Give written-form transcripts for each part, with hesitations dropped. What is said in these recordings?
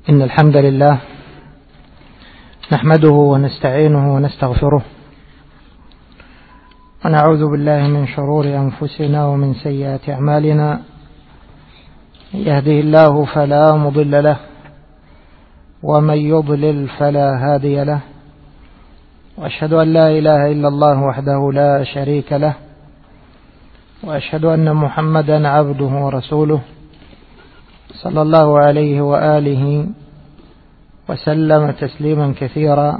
إن الحمد لله نحمده ونستعينه ونستغفره ونعوذ بالله من شرور أنفسنا ومن سيئات أعمالنا. يهده الله فلا مضل له ومن يضلل فلا هادي له، وأشهد أن لا إله إلا الله وحده لا شريك له، وأشهد أن محمدا عبده ورسوله صلى الله عليه وآله وسلم تسليما كثيرا.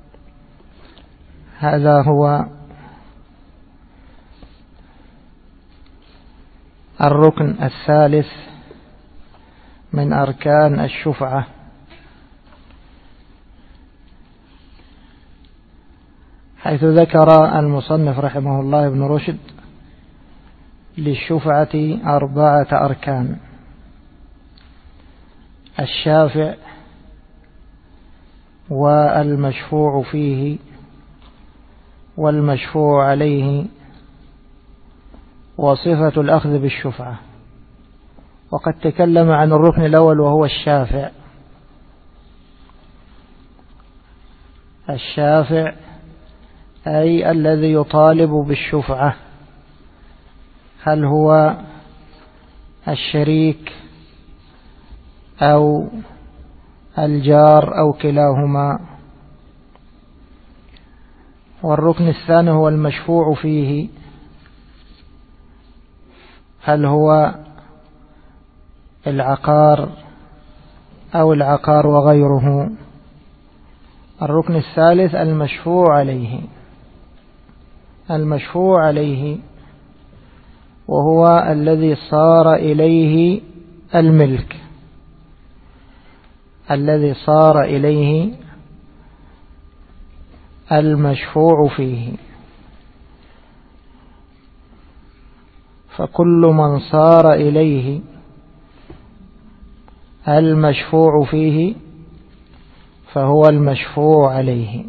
هذا هو الركن الثالث من أركان الشفعة، حيث ذكر المصنف رحمه الله ابن رشد للشفعة 4 أركان: الشافع والمشفوع فيه والمشفوع عليه وصفة الأخذ بالشفعة. وقد تكلم عن الركن الأول وهو الشافع. الشافع أي الذي يطالب بالشفعة، هل هو الشريك أو الجار أو كلاهما. والركن الثاني هو المشفوع فيه، هل هو العقار أو العقار وغيره. الركن الثالث المشفوع عليه. المشفوع عليه وهو الذي صار إليه الملك، الذي صار إليه المشفوع فيه. فكل من صار إليه المشفوع فيه فهو المشفوع عليه.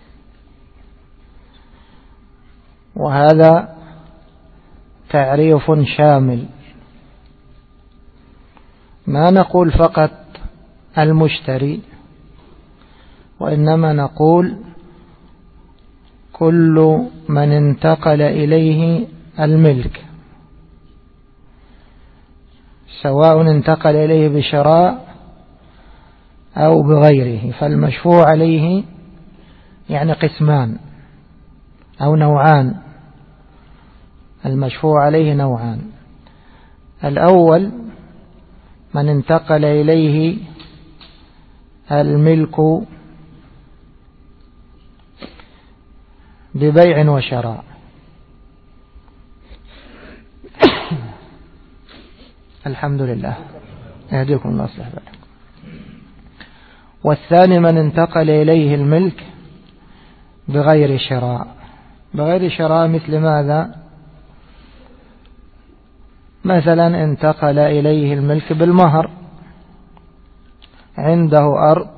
وهذا تعريف شامل، ما نقول فقط المشتري، وإنما نقول كل من انتقل إليه الملك، سواء انتقل إليه بشراء أو بغيره. فالمشفوع عليه يعني قسمان أو نوعان. المشفوع عليه نوعان: الأول من انتقل إليه الملك ببيع وشراء، الحمد لله يهديكم الله يصلح بالكم. والثاني من انتقل إليه الملك بغير شراء. بغير شراء مثل ماذا؟ مثلا انتقل إليه الملك بالمهر، عنده أرض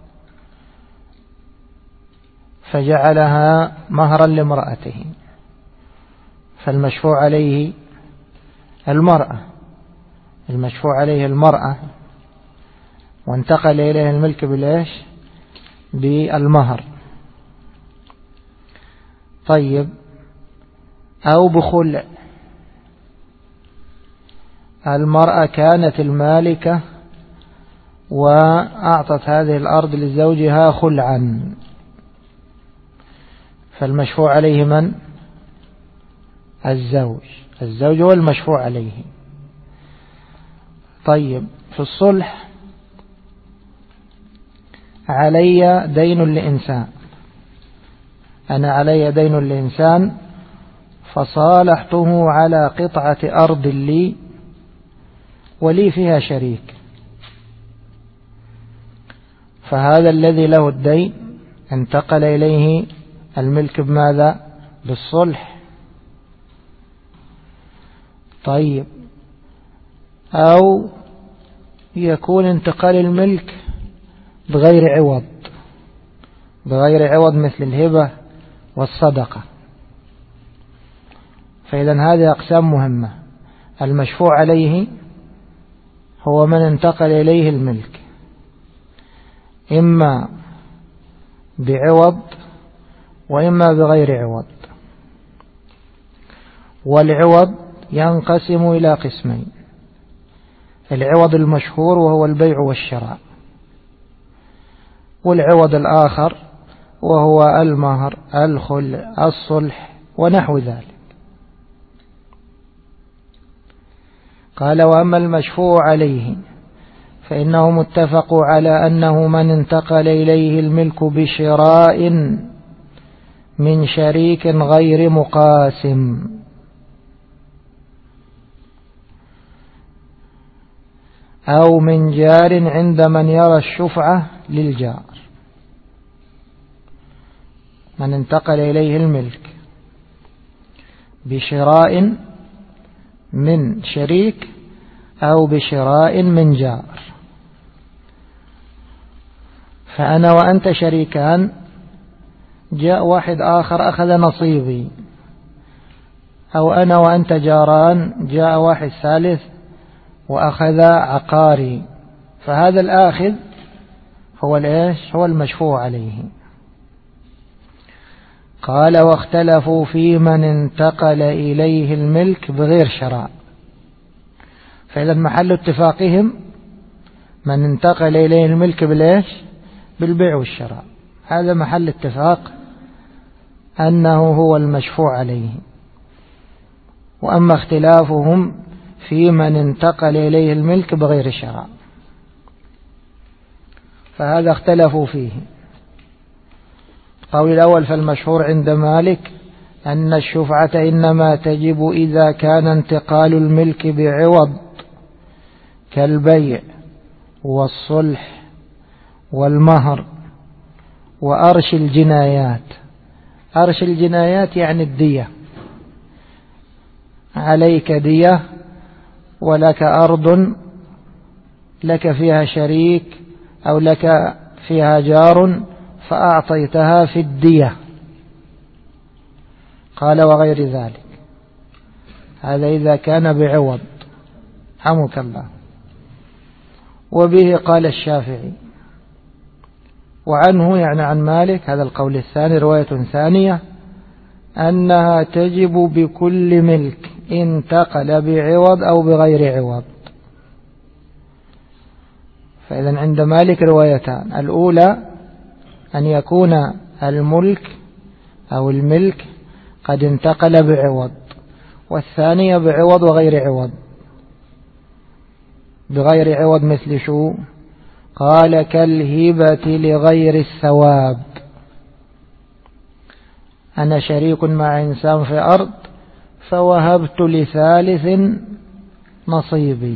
فجعلها مهرا لامرأته، فالمشفوع عليه المرأة، المشفوع عليه المرأة، وانتقل إليه الملك بالإيش؟ بالمهر. طيب، أو بخلع، المرأة كانت المالكة وأعطت هذه الأرض لزوجها خلعا، فالمشفوع عليه من؟ الزوج. الزوج هو المشفوع عليه. طيب، في الصلح علي دين لإنسان، أنا علي دين لإنسان فصالحته على قطعة أرض لي ولي فيها شريك، فهذا الذي له الدين انتقل إليه الملك بماذا؟ بالصلح. طيب، أو يكون انتقال الملك بغير عوض، بغير عوض مثل الهبة والصدقة. فإذا هذه أقسام مهمة. المشفوع عليه هو من انتقل إليه الملك، إما بعوض وإما بغير عوض. والعوض ينقسم إلى قسمين: العوض المشهور وهو البيع والشراء، والعوض الآخر وهو المهر، الصلح ونحو ذلك. قال: وأما المشفوع عليه فإنهم اتفقوا على أنه من انتقل إليه الملك بشراء من شريك غير مقاسم أو من جار عند من يرى الشفعة للجار. من انتقل إليه الملك بشراء من شريك أو بشراء من جار، فأنا وأنت شريكان، جاء واحد آخر أخذ نصيبي، أو أنا وأنت جاران، جاء واحد ثالث وأخذ عقاري، فهذا الآخذ هو هو المشفوع عليه. قال: واختلفوا في من انتقل إليه الملك بغير شراء. فإذا محل اتفاقهم من انتقل إليه الملك بالبيع والشراء، هذا محل اتفاق أنه هو المشفوع عليه. وأما اختلافهم في من انتقل إليه الملك بغير شراء فهذا اختلفوا فيه. القول الأول: فالمشهور عند مالك أن الشفعة إنما تجب إذا كان انتقال الملك بعوض كالبيع والصلح والمهر وأرش الجنايات. أرش الجنايات يعني الدية، عليك دية ولك أرض لك فيها شريك أو لك فيها جار فأعطيتها في الدية. قال: وغير ذلك. هذا إذا كان بعوض، حمك الله. وبه قال الشافعي، وعنه يعني عن مالك، هذا القول الثاني رواية ثانية، أنها تجب بكل ملك انتقل بعوض أو بغير عوض. فإذا عند مالك روايتان: الأولى أن يكون الملك أو الملك قد انتقل بعوض، والثانية بعوض وغير عوض. بغير عوض مثل شو؟ قال: كالهبة لغير الثواب. أنا شريك مع إنسان في أرض فوهبت لثالث نصيبي،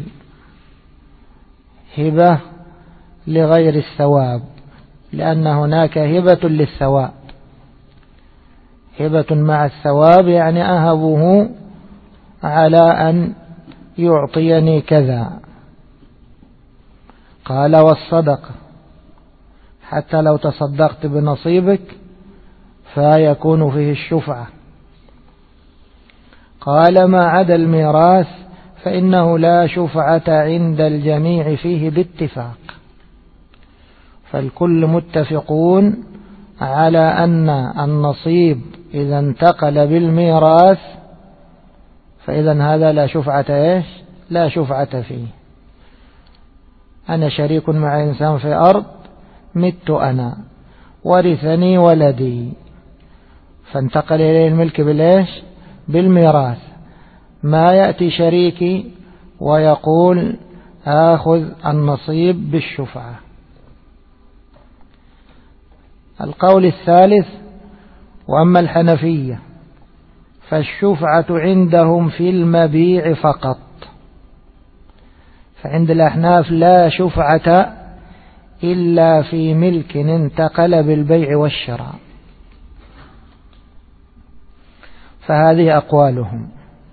هبة لغير الثواب، لأن هناك هبة للثواب. هبة مع الثواب يعني أهبه على أن يعطيني كذا. قال: والصدقة حتى لو تصدقت بنصيبك فيكون فيه الشفعة. قال: ما عدا الميراث فإنه لا شفعة عند الجميع فيه باتفاق. فالكل متفقون على أن النصيب إذا انتقل بالميراث فإذا هذا لا شفعة لا شفعة فيه. أنا شريك مع إنسان في أرض، مت أنا ورثني ولدي، فانتقل إليه الملك بالميراث. ما يأتي شريكي ويقول آخذ النصيب بالشفعة. القول الثالث: وأما الحنفية فالشفعة عندهم في المبيع فقط. فعند الأحناف لا شفعة إلا في ملك انتقل بالبيع والشراء. فهذه أقوالهم.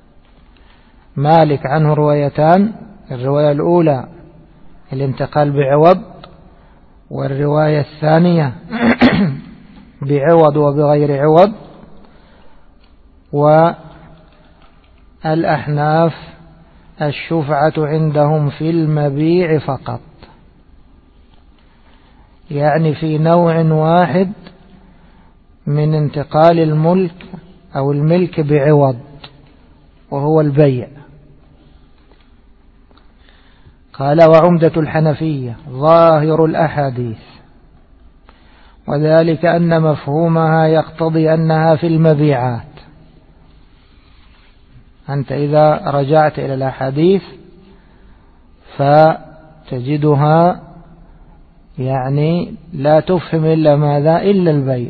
مالك عنه روايتان: الرواية الأولى الانتقال بعوض، والرواية الثانية بعوض وبغير عوض. والأحناف الشفعة عندهم في المبيع فقط. يعني في نوع واحد من انتقال الملك أو الملك بعوض، وهو البيع. قال وعمدة الحنفية ظاهر الأحاديث، وذلك أن مفهومها يقتضي أنها في المبيعات. أنت إذا رجعت إلى الأحاديث فتجدها يعني لا تفهم إلا ماذا؟ إلا البيع.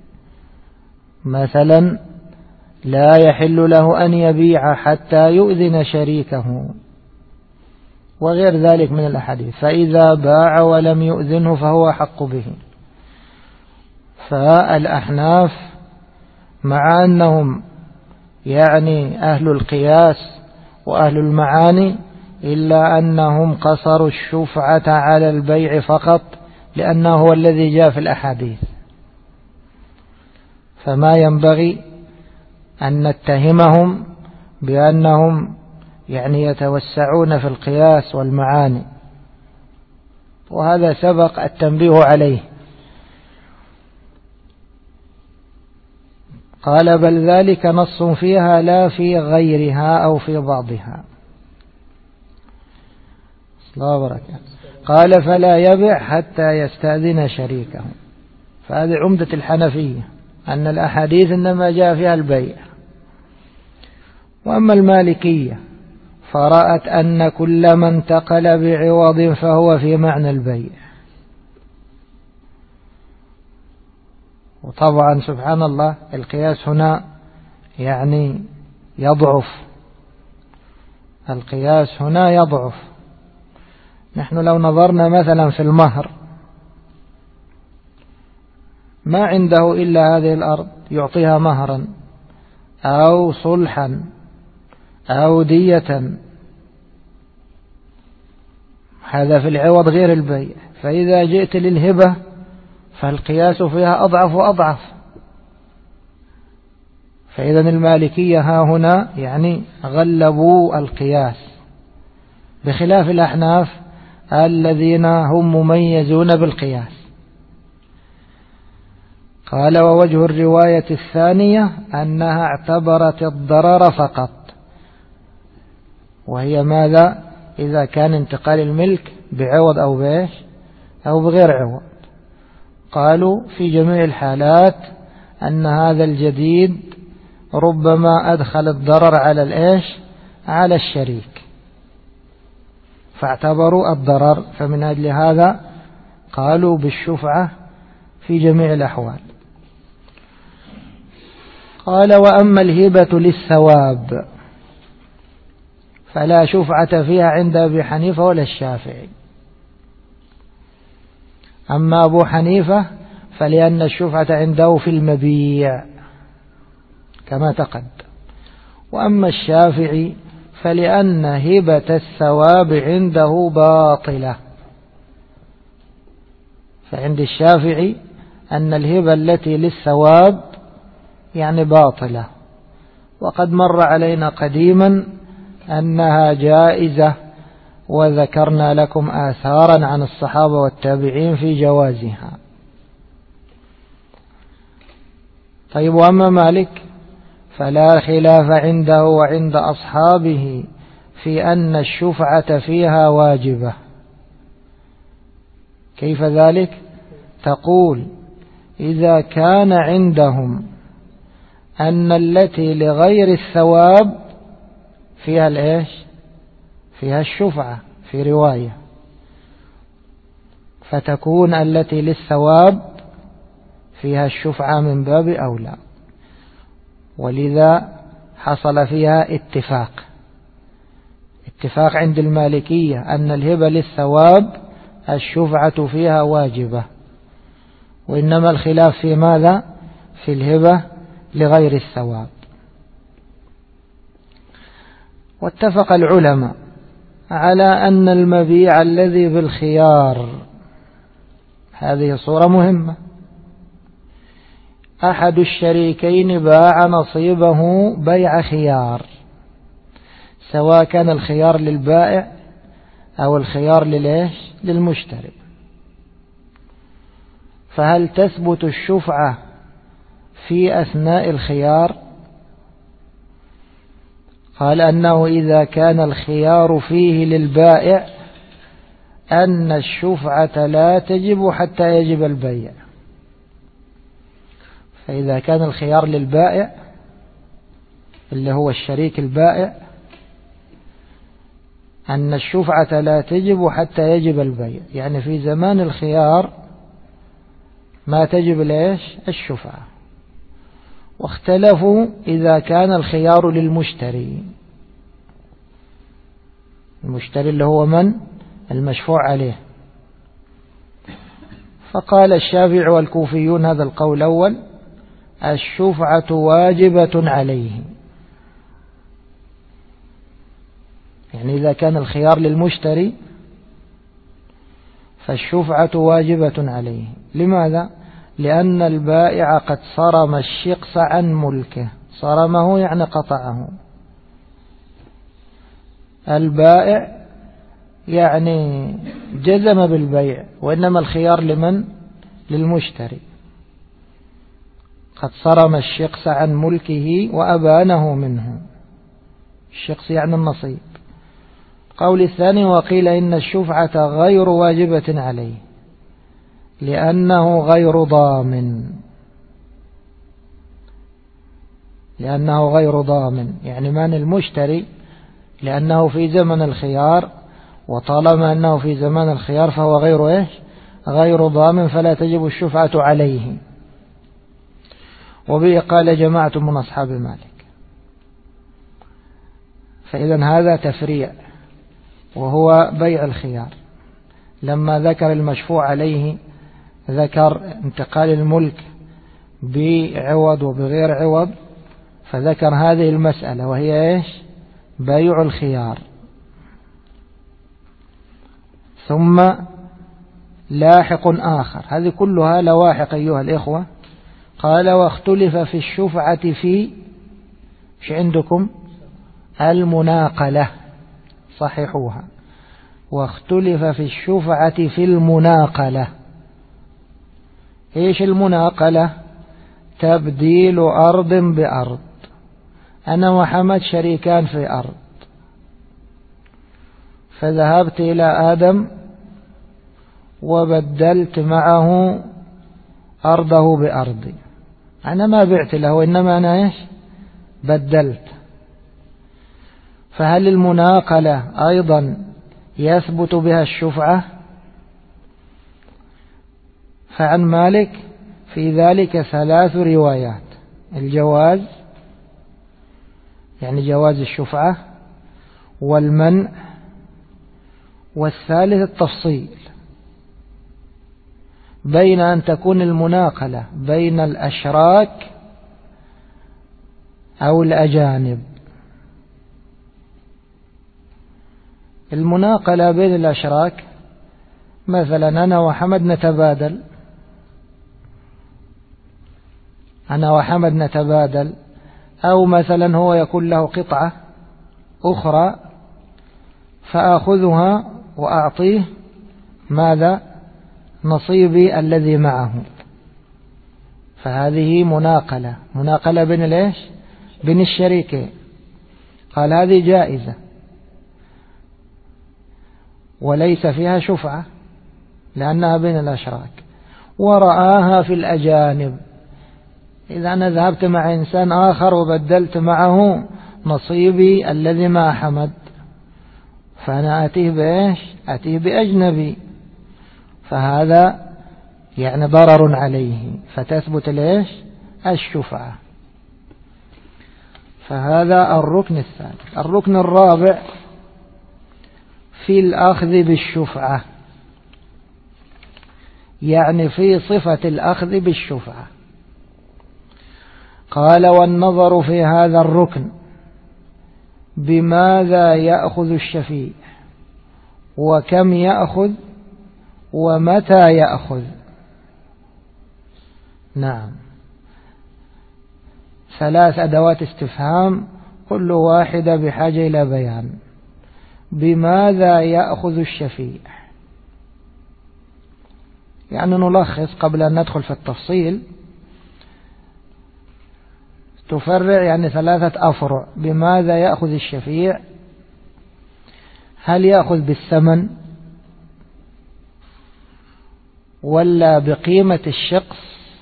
مثلا لا يحل له أن يبيع حتى يؤذن شريكه، وغير ذلك من الأحاديث. فإذا باع ولم يؤذنه فهو حق به. فالأحناف مع أنهم يعني أهل القياس وأهل المعاني، إلا أنهم قصروا الشفعة على البيع فقط، لأنه هو الذي جاء في الأحاديث. فما ينبغي أن نتهمهم بأنهم يعني يتوسعون في القياس والمعاني، وهذا سبق التنبيه عليه. قال بل ذلك نص فيها لا في غيرها أو في بعضها. الله بركاته. قال فلا يبع حتى يستأذن شريكه. فهذه عمدة الحنفية، أن الأحاديث إنما جاء فيها البيع. وأما المالكية فرأت أن كل من انتقل بعوض فهو في معنى البيع. وطبعا سبحان الله القياس هنا يعني يضعف، القياس هنا يضعف. نحن لو نظرنا مثلا في المهر، ما عنده إلا هذه الأرض يعطيها مهرا أو صلحا أو دية، هذا في العوض غير البيع. فإذا جئت للهبة فالقياس فيها أضعف وأضعف. فإذا المالكية ها هنا يعني غلبوا القياس، بخلاف الأحناف الذين هم مميزون بالقياس. قال ووجه الرواية الثانية أنها اعتبرت الضرر فقط، وهي ماذا؟ إذا كان انتقال الملك بعوض أو بإيش أو بغير عوض. قالوا في جميع الحالات أن هذا الجديد ربما أدخل الضرر على الإيش على الشريك، فاعتبروا الضرر. فمن أجل هذا قالوا بالشفعة في جميع الأحوال. قال وأما الهبة للثواب فلا شفعة فيها عند أبي حنيفة ولا الشافعي. أما أبو حنيفة فلأن الشفعة عنده في المبيع كما تقدم، وأما الشافعي فلأن هبة الثواب عنده باطلة. فعند الشافعي أن الهبة التي للثواب يعني باطلة، وقد مر علينا قديما أنها جائزة، وذكرنا لكم آثارا عن الصحابة والتابعين في جوازها. طيب وأما مالك فلا خلاف عنده وعند أصحابه في أن الشفعة فيها واجبة. كيف ذلك؟ تقول إذا كان عندهم أن التي لغير الثواب فيها الإيش؟ فيها الشفعة في رواية، فتكون التي للثواب فيها الشفعة من باب أولى. ولذا حصل فيها اتفاق عند المالكية أن الهبة للثواب الشفعة فيها واجبة، وإنما الخلاف في ماذا؟ في الهبة لغير الثواب. واتفق العلماء على أن المبيع الذي بالخيار، هذه صورة مهمة، أحد الشريكين باع نصيبه بيع خيار، سواء كان الخيار للبائع أو الخيار للمشتري. فهل تثبت الشفعة في أثناء الخيار؟ قال أنه إذا كان الخيار فيه للبائع أن الشفعة لا تجب حتى يجب البيع. فإذا كان الخيار للبائع اللي هو الشريك البائع أن الشفعة لا تجب حتى يجب البيع، يعني في زمان الخيار ما تجب ليش الشفعة. واختلفوا إذا كان الخيار للمشتري، المشتري اللي هو من؟ المشفوع عليه. فقال الشافعي والكوفيون هذا القول الأول: الشفعة واجبة عليه. يعني إذا كان الخيار للمشتري فالشفعة واجبة عليه. لماذا؟ لأن البائع قد صرم الشقص عن ملكه. صرمه يعني قطعه. البائع يعني جزم بالبيع، وإنما الخيار لمن؟ للمشتري. قد صرم الشقص عن ملكه وأبانه منه. الشقص يعني النصيب. قول الثاني: وقيل إن الشفعة غير واجبة عليه لأنه غير ضامن. لأنه غير ضامن يعني من؟ المشتري، لأنه في زمن الخيار، وطالما أنه في زمن الخيار فهو غير إيش؟ غير ضامن، فلا تجب الشفعة عليه. وبه قال جماعة من أصحاب مالك. فإذا هذا تفريع وهو بيع الخيار. لما ذكر المشفوع عليه ذكر انتقال الملك بعوض وبغير عوض، فذكر هذه المسألة وهي إيش؟ بيع الخيار. ثم لاحق آخر، هذه كلها لواحق أيها الإخوة. قال: واختلف في الشفعة في مش عندكم المناقلة، صححوها. واختلف في الشفعة في المناقلة. إيش المناقلة؟ تبديل أرض بأرض. أنا وحمد شريكان في أرض، فذهبت إلى آدم وبدلت معه أرضه بأرضي. أنا ما بعت له، إنما أنا إيش؟ بدلت. فهل المناقلة أيضا يثبت بها الشفعة؟ فعن مالك في ذلك 3 روايات: الجواز يعني جواز الشفعة، والمنع، والثالث التفصيل، بين أن تكون المناقلة بين الأشراك أو الأجانب. المناقلة بين الأشراك مثلا أنا وحمد نتبادل، أنا وحمد نتبادل، أو مثلا هو يكون له قطعة أخرى فأخذها وأعطيه ماذا؟ نصيبي الذي معه. فهذه مناقلة، مناقلة بين ليش؟ بين الشريكين. قال هذه جائزة وليس فيها شفعة لأنها بين الأشراك. ورآها في الأجانب، إذا أنا ذهبت مع إنسان آخر وبدلت معه نصيبي الذي مع حمد، فأنا أتيه بإيش؟ أتيه بأجنبي، فهذا يعني ضرر عليه، فتثبت ليش؟ الشفعة. فهذا الركن الثالث. الركن الرابع في الأخذ بالشفعة، يعني في صفة الأخذ بالشفعة. قال: والنظر في هذا الركن بماذا يأخذ الشفيع، وكم يأخذ، ومتى يأخذ. نعم، 3 أدوات استفهام كل واحدة بحاجة إلى بيان. بماذا يأخذ الشفيع؟ يعني نلخص قبل أن ندخل في التفصيل. تفرع يعني 3 أفرع. بماذا يأخذ الشفيع؟ هل يأخذ بالثمن ولا بقيمة الشخص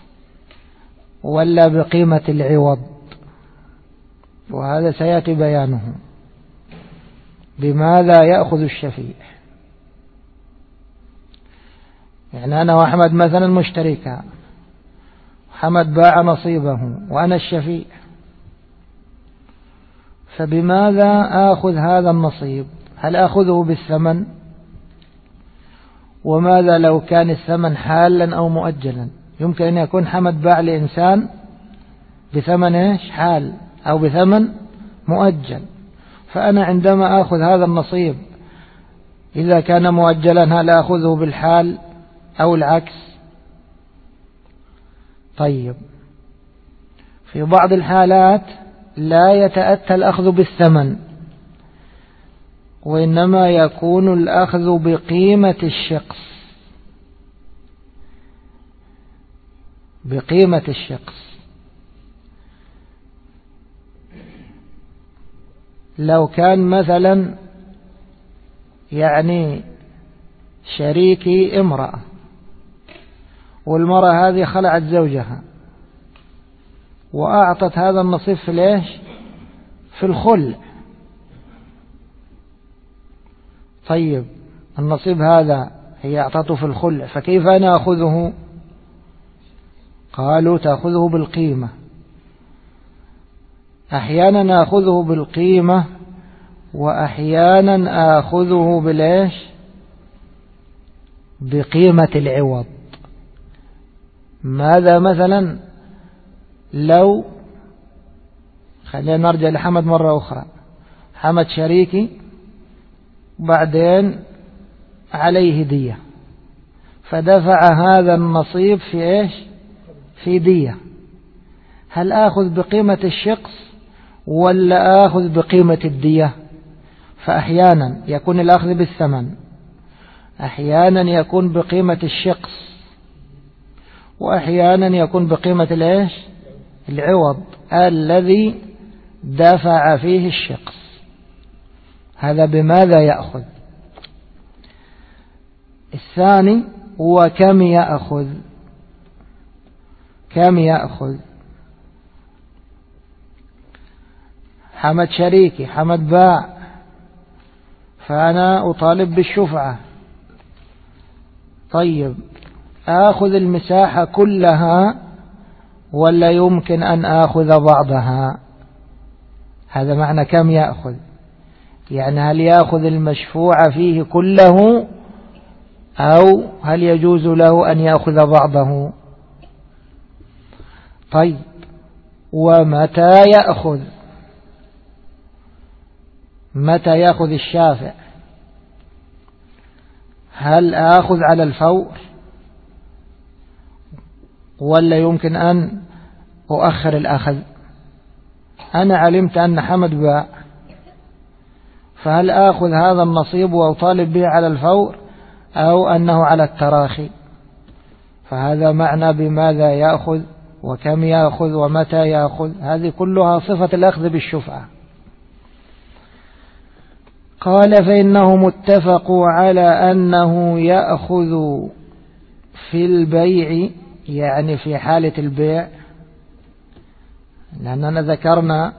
ولا بقيمة العوض؟ وهذا سيأتي بيانه. بماذا يأخذ الشفيع؟ يعني أنا وأحمد مثلا مشتركا، حمد باع نصيبه وأنا الشفيع، فبماذا آخذ هذا النصيب؟ هل آخذه بالثمن؟ وماذا لو كان الثمن حالا أو مؤجلا؟ يمكن أن يكون حمد باع لإنسان بثمن حال أو بثمن مؤجل، فأنا عندما آخذ هذا النصيب إذا كان مؤجلا هل آخذه بالحال أو العكس؟ طيب، في بعض الحالات لا يتأتى الأخذ بالثمن، وإنما يكون الأخذ بقيمة الشخص. بقيمة الشخص. لو كان مثلا يعني شريكي امرأة، والمرأة هذه خلعت زوجها وأعطت هذا النصيب في ليش؟ في الخلع. طيب، النصيب هذا هي أعطته في الخلع، فكيف أنا أخذه؟ قالوا تأخذه بالقيمة. أحيانا أخذه بالقيمة وأحيانا أخذه بليش؟ بقيمة العوض. ماذا مثلا لو، خلينا نرجع لحمد مرة أخرى، حمد شريكي بعدين عليه دية، فدفع هذا النصيب في إيش؟ في دية. هل آخذ بقيمة الشخص ولا آخذ بقيمة الدية؟ فأحيانا يكون الأخذ بالثمن، أحيانا يكون بقيمة الشخص، وأحيانا يكون بقيمة الإيش؟ العوض الذي دفع فيه الشخص. هذا بماذا يأخذ؟ الثاني هو كم يأخذ. كم يأخذ؟ حمد شريكي، حمد باع، فأنا أطالب بالشفعة. طيب، آخذ المساحة كلها ولا يمكن أن آخذ بعضها؟ هذا معنى كم يأخذ. يعني هل يأخذ المشفوع فيه كله أو هل يجوز له أن يأخذ بعضه؟ طيب، ومتى يأخذ؟ متى يأخذ الشافع؟ هل آخذ على الفور ولا يمكن أن أؤخر الأخذ؟ أنا علمت أن حمد باع، فهل آخذ هذا النصيب وأطالب به على الفور أو أنه على التراخي؟ فهذا معنى بماذا يأخذ وكم يأخذ ومتى يأخذ. هذه كلها صفة الأخذ بالشفعة. قال فإنهم اتفقوا على أنه يأخذ في البيع، يعني في حالة البيع، لأننا ذكرنا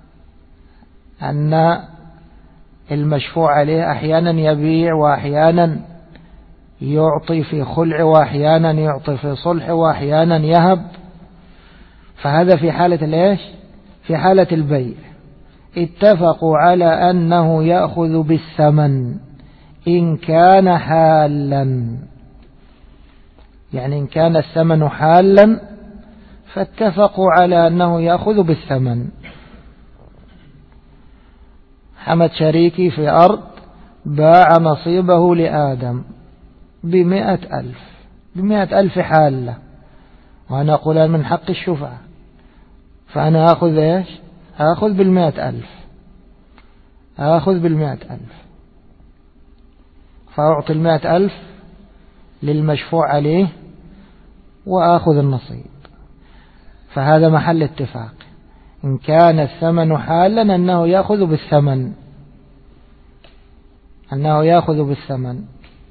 أن المشفوع عليه أحيانا يبيع وأحيانا يعطي في خلع وأحيانا يعطي في صلح وأحيانا يهب، فهذا في حالة الإيش؟ في حالة البيع. اتفقوا على أنه يأخذ بالثمن إن كان حالا، يعني إن كان الثمن حالا فاتفقوا على أنه يأخذ بالثمن. حمد شريكي في أرض باع نصيبه لآدم ب100,000، ب100,000 حالة، وأنا أقول من حق الشفعة، فأنا أخذ إيش؟ أخذ بال100,000، أخذ بال100,000، فأعطي 100,000 للمشفوع عليه وآخذ النصيب. فهذا محل اتفاق. إن كان الثمن حالا أنه يأخذ بالثمن.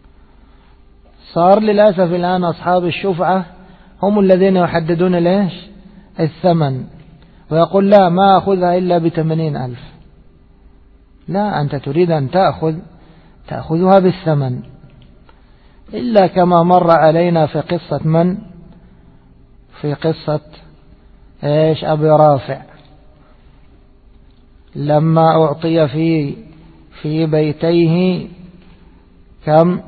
صار للأسف الآن أصحاب الشفعة هم الذين يحددون ليش الثمن، ويقول لا ما أخذها إلا ب80,000. لا، أنت تريد أن تأخذها بالثمن، إلا كما مر علينا في قصة في قصة أبي رافع لما أعطي في بيتيه كم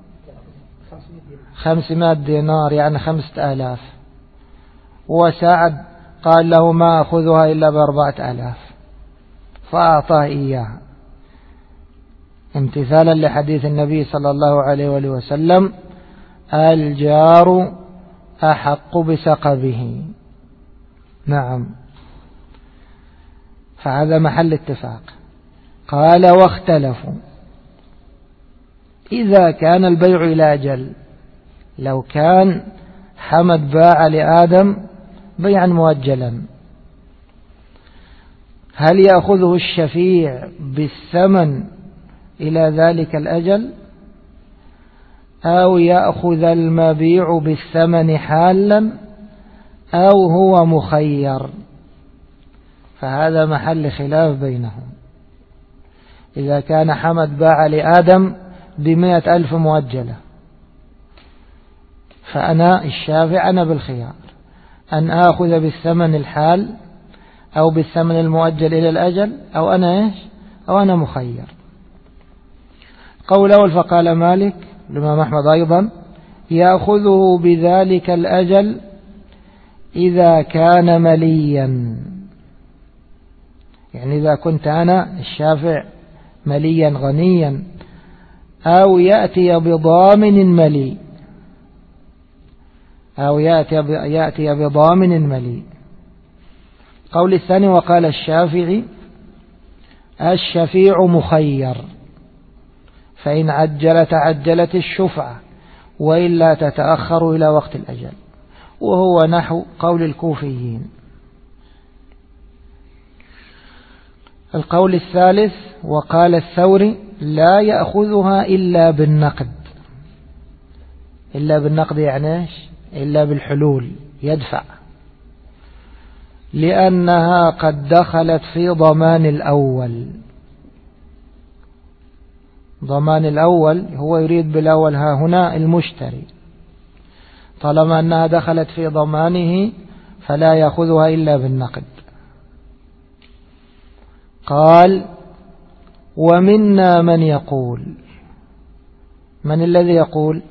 500 دينار، يعني 5,000، وسعد قال له ما أخذها إلا ب4,000 فأعطاه إياها امتثالا لحديث النبي صلى الله عليه وآله وسلم: الجار أحق بسقبه. نعم. فهذا محل اتفاق. قال: واختلفوا إذا كان البيع إلى أجل. لو كان حمد باع لآدم بيعا مؤجلا، هل يأخذه الشفيع بالثمن إلى ذلك الأجل، أو يأخذ المبيع بالثمن حالا، أو هو مخير؟ فهذا محل خلاف بينهم. إذا كان حمد باع لآدم ب100,000 مؤجلة، فأنا الشافع أنا بالخيار أن آخذ بالثمن الحال أو بالثمن المؤجل إلى الأجل، أو أنا مخير. قول أول فقال مالك الإمام أحمد أيضا: يأخذه بذلك الأجل إذا كان مليا، يعني إذا كنت أنا الشافع مليا غنيا، أو يأتي بضامن ملي، أو يأتي بضامن ملي. قول الثاني: وقال الشافعي: الشفيع مخير، فإن عجل تعجلت الشفعة، وإلا تتأخر إلى وقت الأجل، وهو نحو قول الكوفيين. القول الثالث: وقال الثوري: لا يأخذها إلا بالنقد. إلا بالنقد يعني إلا بالحلول، يدفع، لأنها قد دخلت في ضمان الأول. ضمان الأول هو يريد بالأول ها هنا المشتري، طالما أنها دخلت في ضمانه فلا يأخذها إلا بالنقد. قال: ومنا من يقول. من الذي يقول؟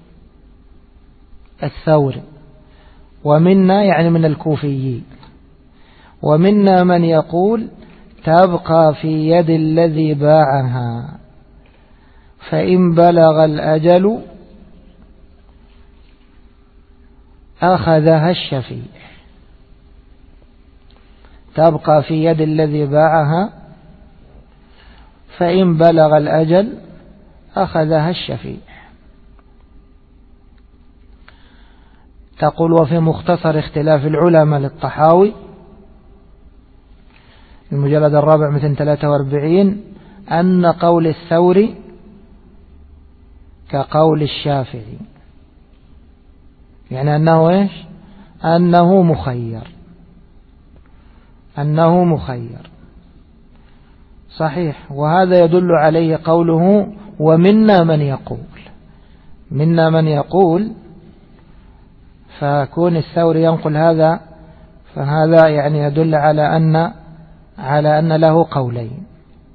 الثوري. ومنا يعني من الكوفيين. ومنا من يقول: تبقى في يد الذي باعها، فإن بلغ الأجل أخذها الشفيع. تبقى في يد الذي باعها، فإن بلغ الأجل أخذها الشفيع. تقول: وفي مختصر اختلاف العلماء للطحاوي المجلد 4 243 أن قول الثوري كقول الشافعي، يعني أنه مخير. صحيح. وهذا يدل عليه قوله: ومنا من يقول. منا من يقول، فكون الثوري ينقل هذا، فهذا يعني يدل على أن له قولين.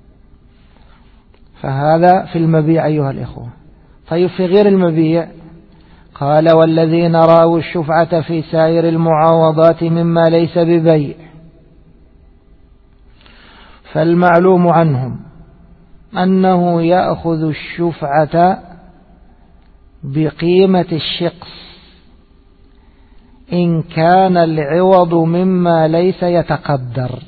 فهذا في المبيع أيها الإخوة. طيب في غير المبيع قال: والذين رأوا الشفعة في سائر المعاوضات مما ليس ببيع، فالمعلوم عنهم أنه يأخذ الشفعة بقيمة الشقص إن كان العوض مما ليس يتقدر.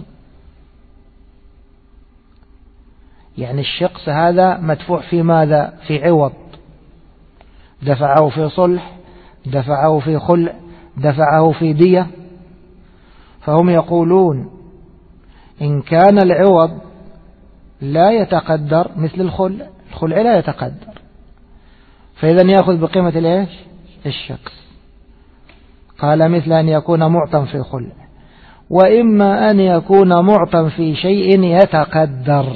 يعني الشقص هذا مدفوع في ماذا؟ في عوض، دفعه في صلح، دفعه في خلع، دفعه في دية. فهم يقولون إن كان العوض لا يتقدر مثل الخلع، الخلع لا يتقدر، فإذا يأخذ بقيمة الشخص. قال مثل أن يكون معطا في خلع، وإما أن يكون معطا في شيء يتقدر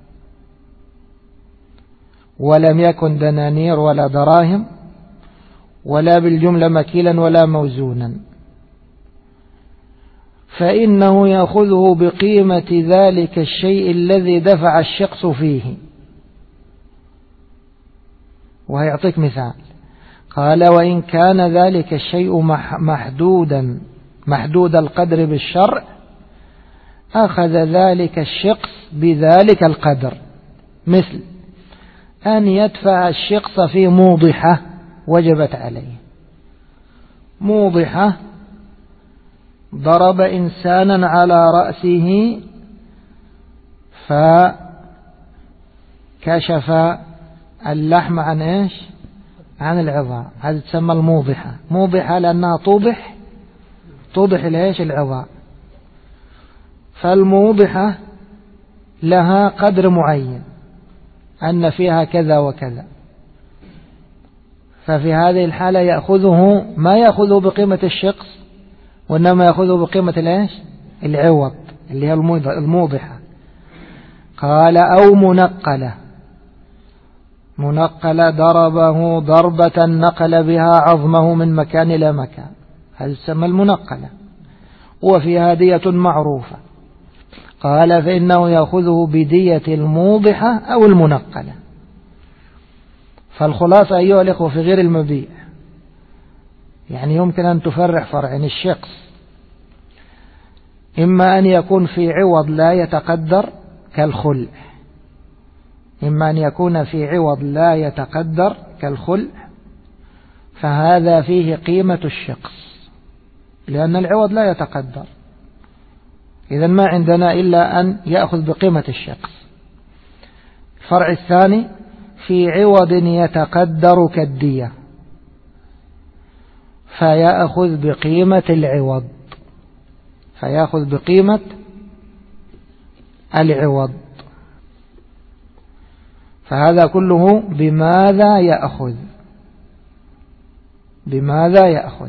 ولم يكن دنانير ولا دراهم ولا بالجملة مكيلا ولا موزونا، فإنه يأخذه بقيمة ذلك الشيء الذي دفع الشخص فيه. وهيعطيك مثال، قال وإن كان ذلك الشيء محدود القدر بالشرع أخذ ذلك الشخص بذلك القدر، مثل أن يدفع الشخص في موضحة وجبت عليه. موضحة ضرب إنسانا على رأسه فكشف اللحم عن عن العظام، هذا تسمى الموضحة. موضحة لأنها توضح العظام. فالموضحة لها قدر معين أن فيها كذا وكذا، ففي هذه الحالة يأخذه ما يأخذه بقيمة الشخص، وإنما يأخذه بقيمة العوض اللي هي الموضحة. قال أو منقلة ضربه ضربة نقل بها عظمه من مكان إلى مكان، هذا يسمى المنقلة، وفيها دية معروفة. قال فإنه يأخذه بدية الموضحة أو المنقلة. فالخلاصة أيها الإخوة في غير المبيع، يعني يمكن أن تفرع فرعين الشخص، إما أن يكون في عوض لا يتقدر كالخلع، إما أن يكون في عوض لا يتقدر كالخلع، فهذا فيه قيمة الشخص لأن العوض لا يتقدر، إذن ما عندنا إلا أن يأخذ بقيمة الشخص. الفرع الثاني في عوض يتقدر كالدية، فيأخذ بقيمة العوض، فيأخذ بقيمة العوض. فهذا كله بماذا يأخذ.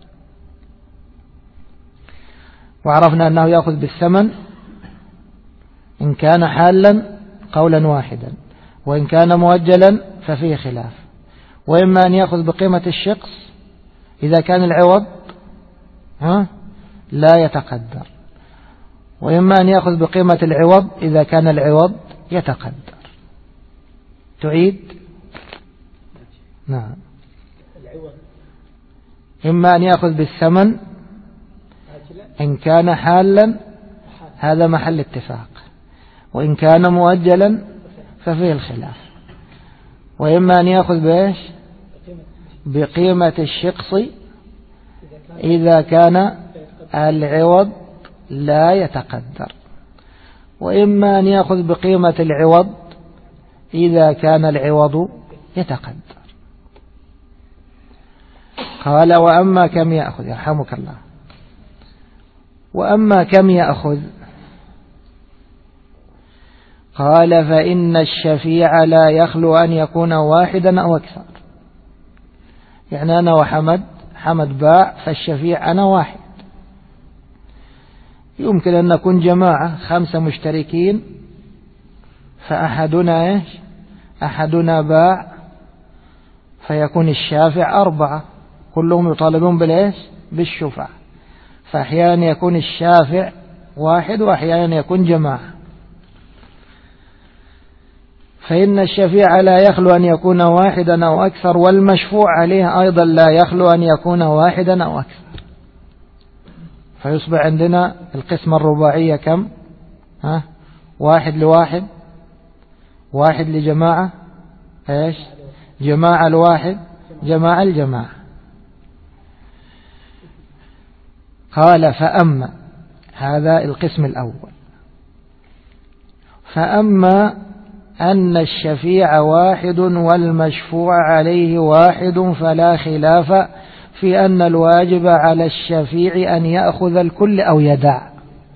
وعرفنا أنه يأخذ بالثمن إن كان حالا قولا واحدا، وإن كان مؤجلا ففيه خلاف. وإما أن يأخذ بقيمة الشخص إذا كان العوض لا يتقدر، وإما أن يأخذ بقيمة العوض إذا كان العوض يتقدر. تعيد؟ نعم. إما أن يأخذ بالثمن إن كان حالا، هذا محل اتفاق، وإن كان مؤجلا ففيه الخلاف. وإما أن يأخذ بقيمة الشخص إذا كان العوض لا يتقدر، وإما أن يأخذ بقيمة العوض إذا كان العوض يتقدر. قال وأما كم يأخذ، يرحمك الله، وأما كم يأخذ، قال فإن الشفيع لا يخلو أن يكون واحدا أو أكثر. يعني أنا حمد باع، فالشفيع أنا واحد. يمكن أن نكون جماعة 5 مشتركين، فأحدنا أحدنا باع، فيكون الشافع 4، كلهم يطالبون بالشفعة. فأحيانا يكون الشافع واحد وأحيانا يكون جماعة. فإن الشفيع لا يخلو أن يكون واحدا أو أكثر، والمشفوع عليه أيضا لا يخلو أن يكون واحدا أو أكثر. فيصبح عندنا القسمة الرباعية كم؟ 1 لواحد، 1 لجماعة، جماعة لواحد، جماعة الجماعة. قال فأما، هذا القسم الأول، فأما أن الشفيع واحد والمشفوع عليه واحد، فلا خلاف في أن الواجب على الشفيع أن يأخذ الكل أو يدع.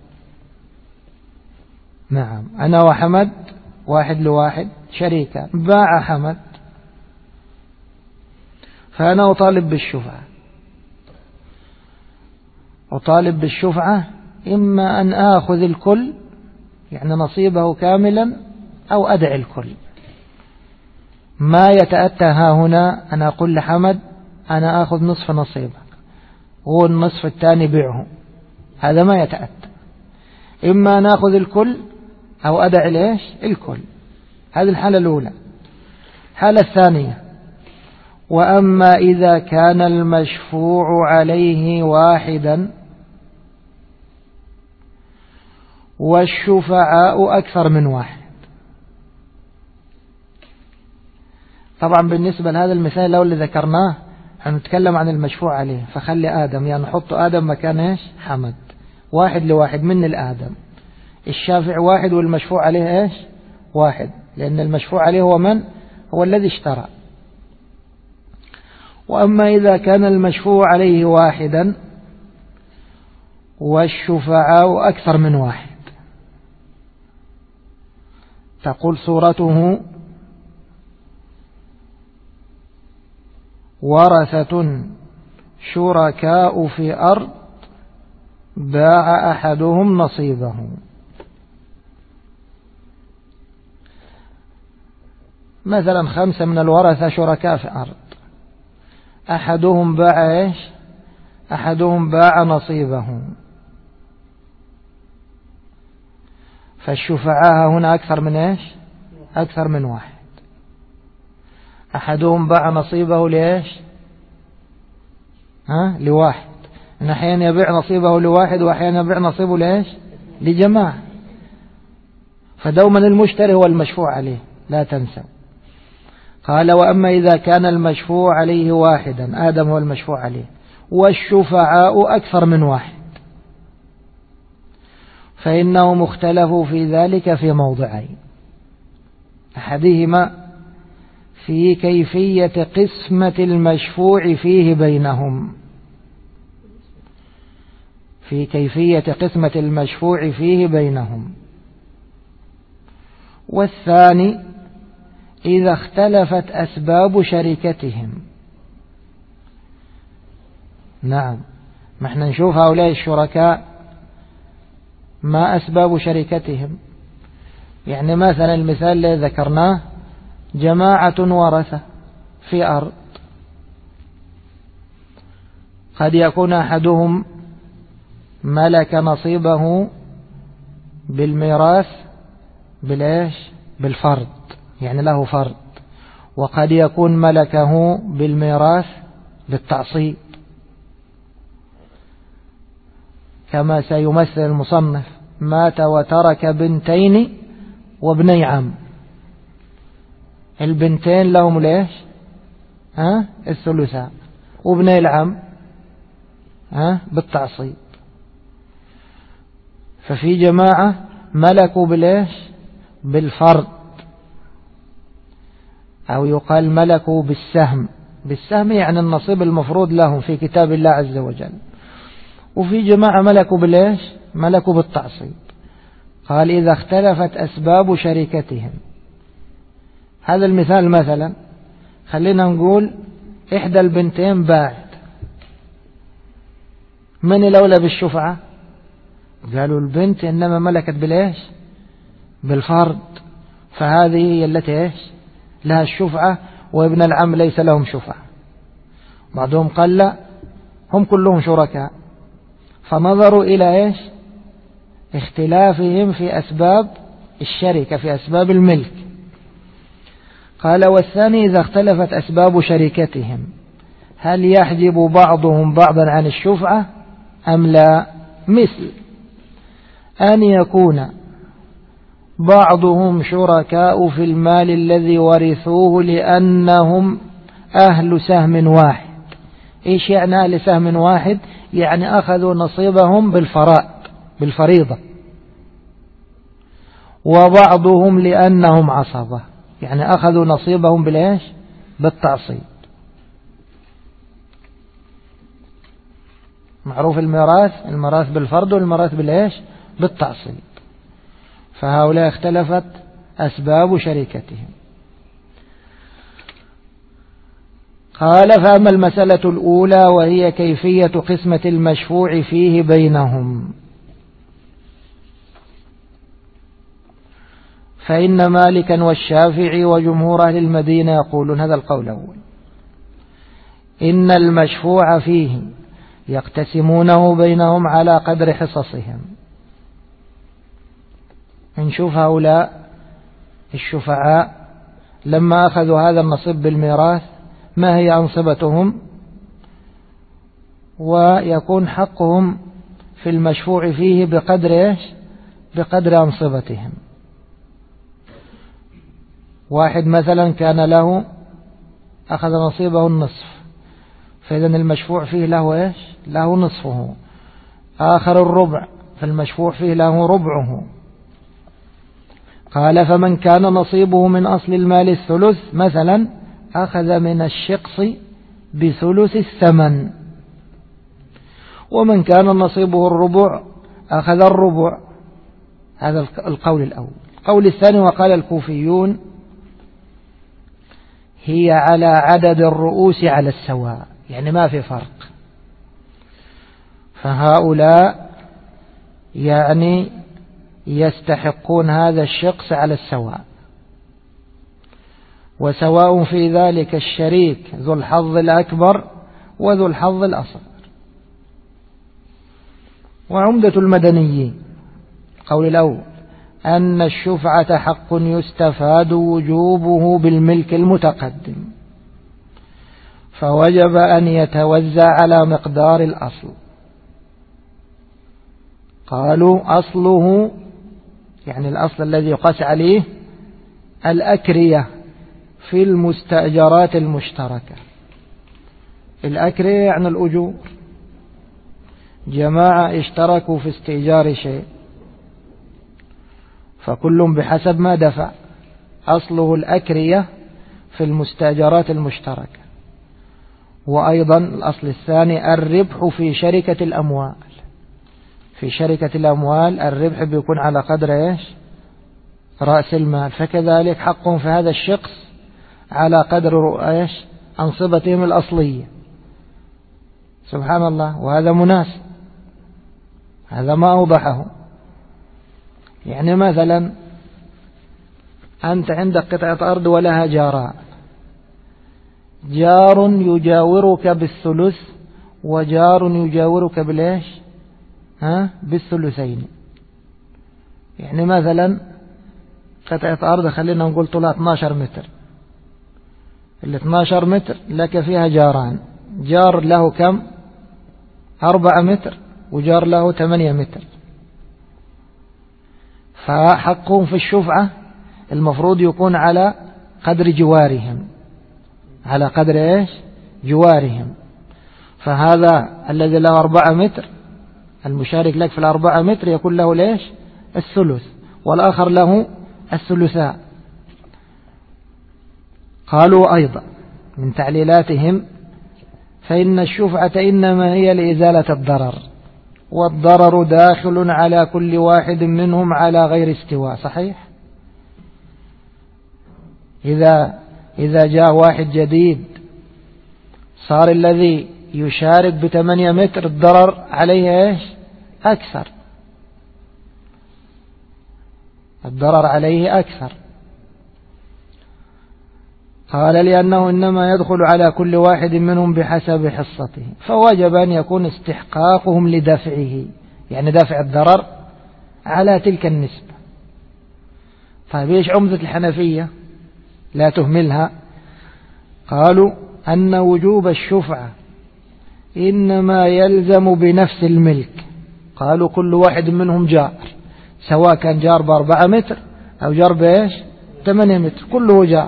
نعم، أنا وحمد واحد لواحد شريكا، باع حمد، فأنا أطالب بالشفعة. أطالب بالشفعة إما أن آخذ الكل يعني نصيبه كاملا أو أدع الكل. ما يتأتى ها هنا أنا أقول لحمد أنا آخذ نصف نصيبك والنصف الثاني بيعه، هذا ما يتأتى. إما أن آخذ الكل أو أدع ليش الكل. هذه الحالة الأولى. الحالة الثانية: وأما إذا كان المشفوع عليه واحدا والشفعاء أكثر من واحد. طبعا بالنسبة لهذا المثال لو اللي ذكرناه هنتكلم عن المشفوع عليه، فخلي آدم يعني نحط آدم مكان إيش حمد، واحد لواحد من الآدم. الشافع واحد والمشفوع عليه إيش واحد، لأن المشفوع عليه هو من؟ هو الذي اشترى. وأما إذا كان المشفوع عليه واحدا والشفعاء أكثر من واحد، تقول صورته: ورثة شركاء في أرض باع أحدهم نصيبه. مثلا 5 من الورثة شركاء في أرض، أحدهم باع إيش؟ أحدهم باع نصيبه، فالشفعاء هنا أكثر من إيش؟ أكثر من واحد. أحدهم باع نصيبه لإيش؟ لواحد. إن أحيانا يبيع نصيبه لواحد وأحيانا يبيع نصيبه لإيش؟ لجماعة. فدوما المشتري هو المشفوع عليه، لا تنسى. قال: وأما إذا كان المشفوع عليه واحدا، آدم هو المشفوع عليه، والشفعاء أكثر من واحد، فإنهم اختلفوا في ذلك في موضعين: أحدهما في كيفية قسمة المشفوع فيه بينهم، في كيفية قسمة المشفوع فيه بينهم. والثاني إذا اختلفت أسباب شركتهم. نعم، ما احنا نشوف هؤلاء الشركاء ما أسباب شركتهم. يعني مثلا المثال الذي ذكرناه: جماعة ورثة في أرض، قد يكون أحدهم ملك نصيبه بالميراث بالإيش؟ بالفرض، يعني له فرض، وقد يكون ملكه بالميراث بالتعصيب، كما سيمثل المصنف: مات وترك بنتين وابني عم. البنتين لهم ليش؟ الثلثاء، وابني العم بالتعصيب. ففي جماعة ملكوا بالإيش؟ بالفرض، أو يقال ملكوا بالسهم. بالسهم يعني النصيب المفروض لهم في كتاب الله عز وجل. وفي جماعة ملكوا بالإيش؟ ملكوا بالتعصيب. قال: إذا اختلفت أسباب شركتهم. هذا المثال مثلا خلينا نقول إحدى البنتين باعت، من الأولى بالشفعة؟ قالوا البنت، إنما ملكت بالإيش؟ بالفرض، فهذه هي التي إيش؟ لها الشفعة، وابن العم ليس لهم شفعة. بعضهم قال لا، هم كلهم شركاء، فنظروا إلى إيش؟ اختلافهم في أسباب الشركة، في أسباب الملك. قال: والثاني إذا اختلفت أسباب شركتهم، هل يحجب بعضهم بعضا عن الشفعة أم لا؟ مثل أن يكون بعضهم شركاء في المال الذي ورثوه لأنهم أهل سهم واحد. إيش يعني أهل سهم واحد؟ يعني أخذوا نصيبهم بالفريضة، وبعضهم لأنهم عصبة، يعني أخذوا نصيبهم بالإيش؟ بالتعصيب. معروف الميراث بالفرض والميراث بالإيش؟ بالتعصيب. فهؤلاء اختلفت أسباب شركتهم. قال: فأما المسألة الأولى وهي كيفية قسمة المشفوع فيه بينهم، فإن مالكا والشافعي وجمهور أهل المدينة يقولون هذا القول الأول: إن المشفوع فيه يقتسمونه بينهم على قدر حصصهم. نشوف هؤلاء الشفعاء لما أخذوا هذا النصيب بالميراث ما هي أنصبتهم، ويكون حقهم في المشفوع فيه بقدر إيش؟ بقدر أنصبتهم. واحد مثلا كان له أخذ نصيبه النصف، فإذا المشفوع فيه له إيش؟ له نصفه. آخر الربع، فالمشفوع فيه له ربعه. قال: فمن كان نصيبه من أصل المال الثلث مثلا أخذ من الشقص بثلث الثمن، ومن كان نصيبه الربع أخذ الربع. هذا القول الأول. القول الثاني: وقال الكوفيون: هي على عدد الرؤوس على السواء، يعني ما في فرق. فهؤلاء يعني يستحقون هذا الشقص على السواء، وسواء في ذلك الشريك ذو الحظ الأكبر وذو الحظ الأصغر. وعمدة المدنيين قول الأول أن الشفعة حق يستفاد وجوبه بالملك المتقدم، فوجب أن يتوزع على مقدار الأصل. قالوا: أصله يعني الأصل الذي يقاس عليه الأكرية في المستأجرات المشتركة. الأكرية يعني الأجور، جماعة اشتركوا في استئجار شيء فكل بحسب ما دفع. أصله الأكرية في المستأجرات المشتركة. وأيضا الأصل الثاني الربح في شركة الأموال. في شركة الأموال الربح بيكون على قدر إيش؟ رأس المال. فكذلك حقهم في هذا الشخص على قدر إيش؟ أنصبتهم الأصلية. سبحان الله. وهذا مناسب، هذا ما أوضحه. يعني مثلا أنت عندك قطعة أرض ولها جاران، جار يجاورك بالثلث وجار يجاورك بالإيش؟ بالثلثين. يعني مثلا قطعة أرض خلينا نقول طولها 12 متر، ال 12 متر لك فيها جاران، جار له كم؟ 4 متر وجار له 8 متر. فحقهم في الشفعة المفروض يكون على قدر جوارهم، على قدر إيش؟ جوارهم. فهذا الذي له 4 متر المشارك لك في 4 متر يكون له ليش؟ الثلث، والآخر له الثلثاء. قالوا أيضا من تعليلاتهم: فإن الشفعة إنما هي لإزالة الضرر، والضرر داخل على كل واحد منهم على غير استواء. صحيح؟ إذا جاء واحد جديد صار الذي يشارك ب8 متر الضرر عليه إيش؟ أكثر، الضرر عليه أكثر. قال: لأنه إنما يدخل على كل واحد منهم بحسب حصته، فوجب أن يكون استحقاقهم لدفعه، يعني دفع الضرر على تلك النسبة. طيب إيش عمدة الحنفية؟ لا تهملها. قالوا أن وجوب الشفعة إنما يلزم بنفس الملك. قالوا كل واحد منهم جار، سواء كان جار ب4 متر أو جار بإيش؟ 8 متر، كله جار.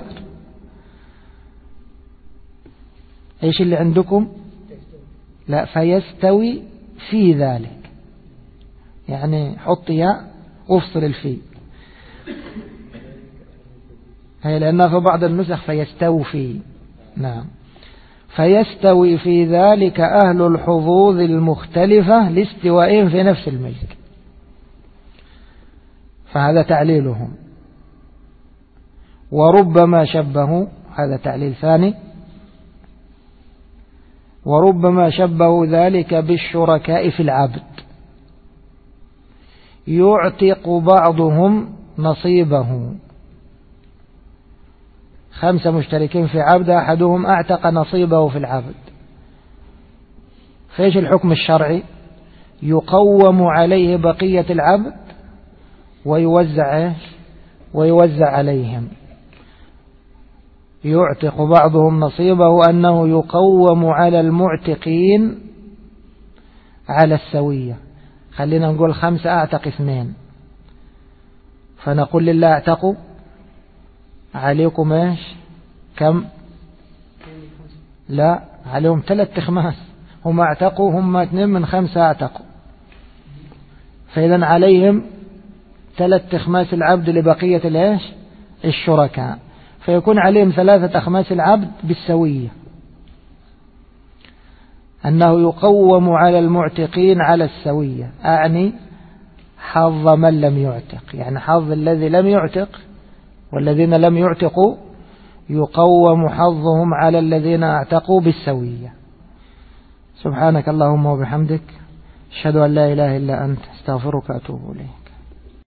إيش اللي عندكم؟ لا، فيستوي في ذلك، يعني حط ياء وافصل الفي. هي لأنها في بعض النسخ فيستوفي. نعم. فيستوي في ذلك أهل الحظوظ المختلفة لاستوائهم في نفس الملك. فهذا تعليلهم. وربما شبهوا، هذا تعليل ثاني، وربما شبهوا ذلك بالشركاء في العبد، يعتق بعضهم نصيبه. 5 مشتركين في عبد، أحدهم أعتق نصيبه في العبد، فإيش الحكم الشرعي؟ يقوم عليه بقية العبد ويوزع عليهم. يعتق بعضهم نصيبه أنه يقوم على المعتقين على السوية. خلينا نقول 5 أعتق 2، فنقول لله اعتقوا عليكم ايش كم؟ لا، عليهم 3 أخماس، هم اعتقوا، هم 2 من 5 اعتقوا، فإذا عليهم 3 أخماس العبد لبقية الايش الشركاء، فيكون عليهم 3 أخماس العبد بالسوية. أنه يقوم على المعتقين على السوية، أعني حظ من لم يعتق، يعني حظ الذي لم يعتق والذين لم يعتقوا يقوم حظهم على الذين اعتقوا بالسوية. سبحانك اللهم وبحمدك، أشهد أن لا إله إلا أنت، استغفرك وأتوب إليك.